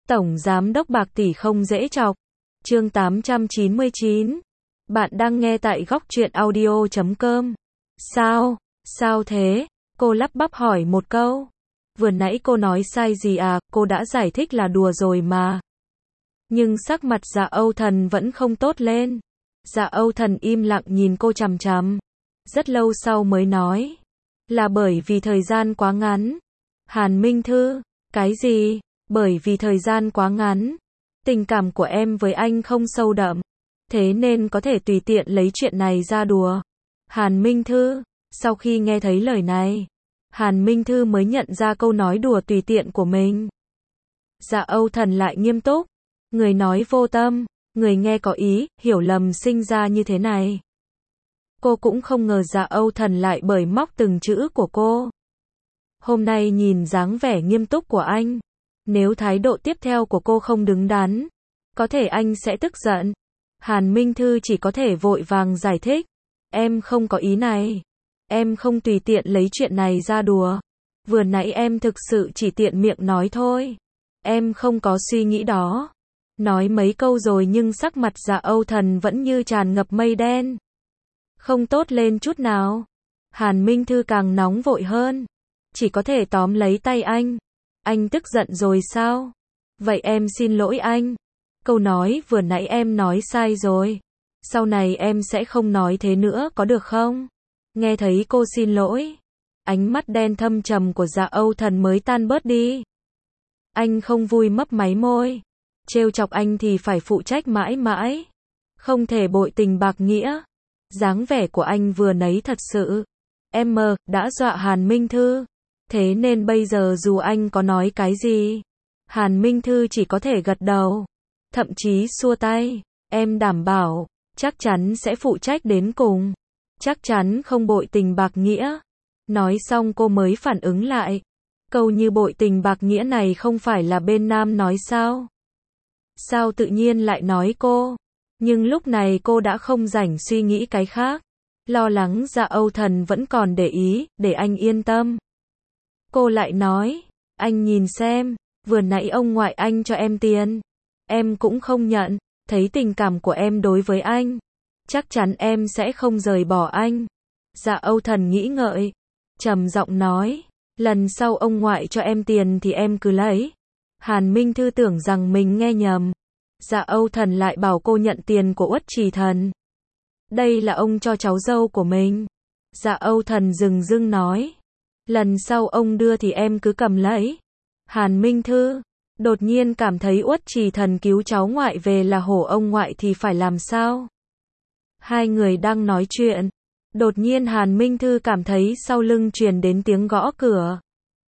Tổng Giám đốc Bạc Tỷ không dễ chọc. Chương 899. Bạn đang nghe tại góc truyện audio.com. Sao? Sao thế? Cô lắp bắp hỏi một câu. Vừa nãy cô nói sai gì à, cô đã giải thích là đùa rồi mà. Nhưng sắc mặt Dạ Âu Thần vẫn không tốt lên. Dạ Âu Thần im lặng nhìn cô chằm chằm. Rất lâu sau mới nói. Là bởi vì thời gian quá ngắn. Hàn Minh Thư, cái gì? Bởi vì thời gian quá ngắn. Tình cảm của em với anh không sâu đậm. Thế nên có thể tùy tiện lấy chuyện này ra đùa. Hàn Minh Thư, sau khi nghe thấy lời này, Hàn Minh Thư mới nhận ra câu nói đùa tùy tiện của mình. Dạ Âu Thần lại nghiêm túc. Người nói vô tâm, người nghe có ý, hiểu lầm sinh ra như thế này. Cô cũng không ngờ Dạ Âu Thần lại bởi móc từng chữ của cô. Hôm nay nhìn dáng vẻ nghiêm túc của anh, nếu thái độ tiếp theo của cô không đứng đắn, có thể anh sẽ tức giận. Hàn Minh Thư chỉ có thể vội vàng giải thích. Em không có ý này. Em không tùy tiện lấy chuyện này ra đùa. Vừa nãy em thực sự chỉ tiện miệng nói thôi. Em không có suy nghĩ đó. Nói mấy câu rồi nhưng sắc mặt Dạ Âu Thần vẫn như tràn ngập mây đen. Không tốt lên chút nào. Hàn Minh Thư càng nóng vội hơn. Chỉ có thể tóm lấy tay anh. Anh tức giận rồi sao? Vậy em xin lỗi anh. Câu nói vừa nãy em nói sai rồi. Sau này em sẽ không nói thế nữa có được không? Nghe thấy cô xin lỗi, ánh mắt đen thâm trầm của Dạ Âu Thần mới tan bớt đi. Anh không vui mấp máy môi. Trêu chọc anh thì phải phụ trách mãi mãi. Không thể bội tình bạc nghĩa. Dáng vẻ của anh vừa nấy thật sự. Em đã dọa Hàn Minh Thư. Thế nên bây giờ dù anh có nói cái gì, Hàn Minh Thư chỉ có thể gật đầu. Thậm chí xua tay. Em đảm bảo, chắc chắn sẽ phụ trách đến cùng. Chắc chắn không bội tình bạc nghĩa. Nói xong cô mới phản ứng lại. Câu như bội tình bạc nghĩa này không phải là bên nam nói sao? Sao tự nhiên lại nói cô? Nhưng lúc này cô đã không rảnh suy nghĩ cái khác. Lo lắng Dạ Âu Thần vẫn còn để ý, để anh yên tâm. Cô lại nói, anh nhìn xem, vừa nãy ông ngoại anh cho em tiền. Em cũng không nhận, thấy tình cảm của em đối với anh. Chắc chắn em sẽ không rời bỏ anh. Dạ Âu Thần nghĩ ngợi, trầm giọng nói, lần sau ông ngoại cho em tiền thì em cứ lấy. Hàn Minh Thư tưởng rằng mình nghe nhầm. Dạ Âu Thần lại bảo cô nhận tiền của Uất Trì Thần. Đây là ông cho cháu dâu của mình. Dạ Âu Thần dừng dưng nói, lần sau ông đưa thì em cứ cầm lấy. Hàn Minh Thư đột nhiên cảm thấy Uất Trì Thần cứu cháu ngoại về là hổ ông ngoại thì phải làm sao? Hai người đang nói chuyện. Đột nhiên Hàn Minh Thư cảm thấy sau lưng truyền đến tiếng gõ cửa.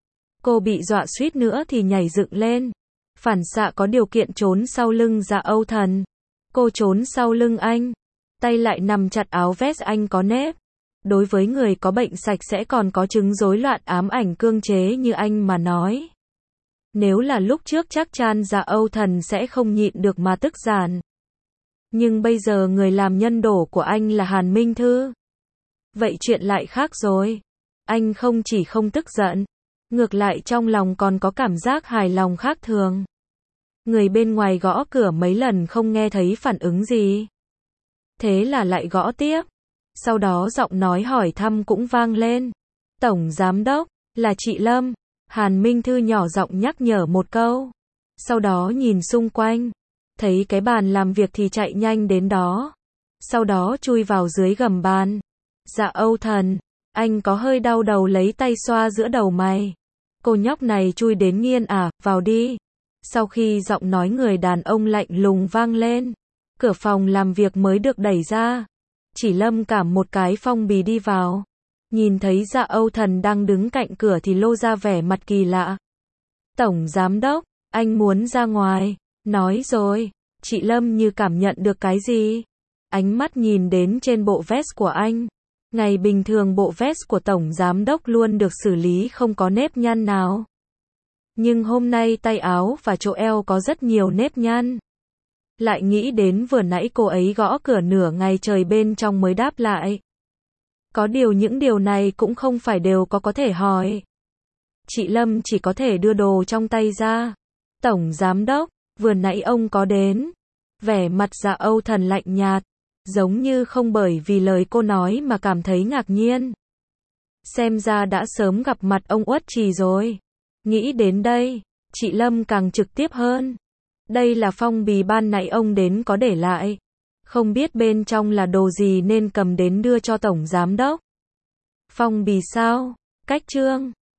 Cô bị dọa suýt nữa thì nhảy dựng lên. Phản xạ có điều kiện trốn sau lưng Dạ Âu Thần. Cô trốn sau lưng anh. Tay lại nằm chặt áo vest anh có nếp. Đối với người có bệnh sạch sẽ còn có chứng rối loạn ám ảnh cưỡng chế như anh mà nói. Nếu là lúc trước chắc chắn Dạ Âu Thần sẽ không nhịn được mà tức giận. Nhưng bây giờ người làm nhân đổ của anh là Hàn Minh Thư. Vậy chuyện lại khác rồi. Anh không chỉ không tức giận, ngược lại trong lòng còn có cảm giác hài lòng khác thường. Người bên ngoài gõ cửa mấy lần không nghe thấy phản ứng gì. Thế là lại gõ tiếp. Sau đó giọng nói hỏi thăm cũng vang lên. Tổng Giám đốc, là chị Lâm. Hàn Minh Thư nhỏ giọng nhắc nhở một câu. Sau đó nhìn xung quanh. Thấy cái bàn làm việc thì chạy nhanh đến đó. Sau đó chui vào dưới gầm bàn. Dạ Âu Thần, anh có hơi đau đầu lấy tay xoa giữa đầu mày. Cô nhóc này chui đến nghiên à, vào đi. Sau khi giọng nói người đàn ông lạnh lùng vang lên, cửa phòng làm việc mới được đẩy ra. Chỉ Lâm cảm một cái phong bì đi vào. Nhìn thấy Dạ Âu Thần đang đứng cạnh cửa thì lô ra vẻ mặt kỳ lạ. Tổng Giám đốc, anh muốn ra ngoài. Nói rồi, chị Lâm như cảm nhận được cái gì. Ánh mắt nhìn đến trên bộ vest của anh. Ngày bình thường bộ vest của Tổng Giám đốc luôn được xử lý không có nếp nhăn nào. Nhưng hôm nay tay áo và chỗ eo có rất nhiều nếp nhăn. Lại nghĩ đến vừa nãy cô ấy gõ cửa nửa ngày trời bên trong mới đáp lại. Có điều những điều này cũng không phải đều có thể hỏi. Chị Lâm chỉ có thể đưa đồ trong tay ra. Tổng giám đốc, vừa nãy ông có đến. Vẻ mặt Dạ Âu Thần lạnh nhạt, giống như không bởi vì lời cô nói mà cảm thấy ngạc nhiên. Xem ra đã sớm gặp mặt ông Uất Trì rồi. Nghĩ đến đây, chị Lâm càng trực tiếp hơn. Đây là phong bì ban nãy ông đến có để lại. Không biết bên trong là đồ gì nên cầm đến đưa cho tổng giám đốc. Phong bì sao? Cách chương